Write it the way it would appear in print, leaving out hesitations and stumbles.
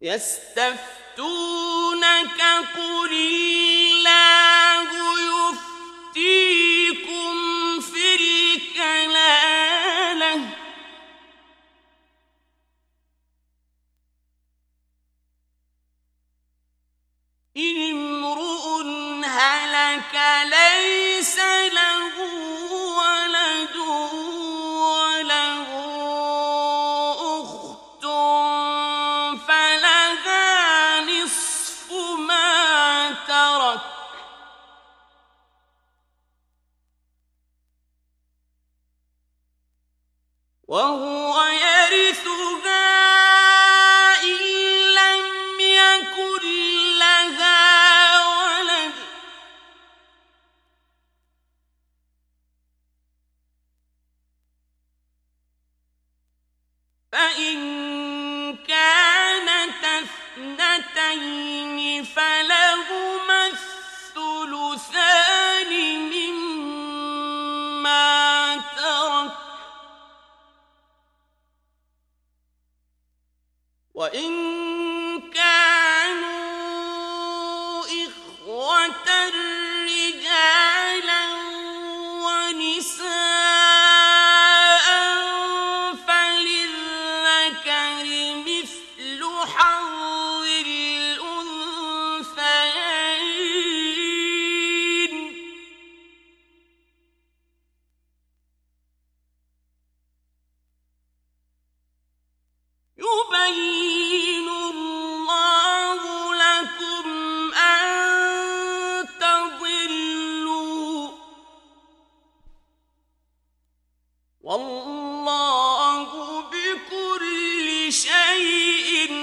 يستفتونك قل الله يفتيكم في الكلالة إن امرؤ هلك ليس له ولد وله أخت فلها نصف ما ترك وهو يرثها إن لم يكن لها ولد فإن كانت اثنتين فلهما الثلثان مما ترك وإن كانوا إخوة رجالا ونساء فللذكر مثل حظ الأنثيين يبين الله لكم أن تضلوا والله بكل شيء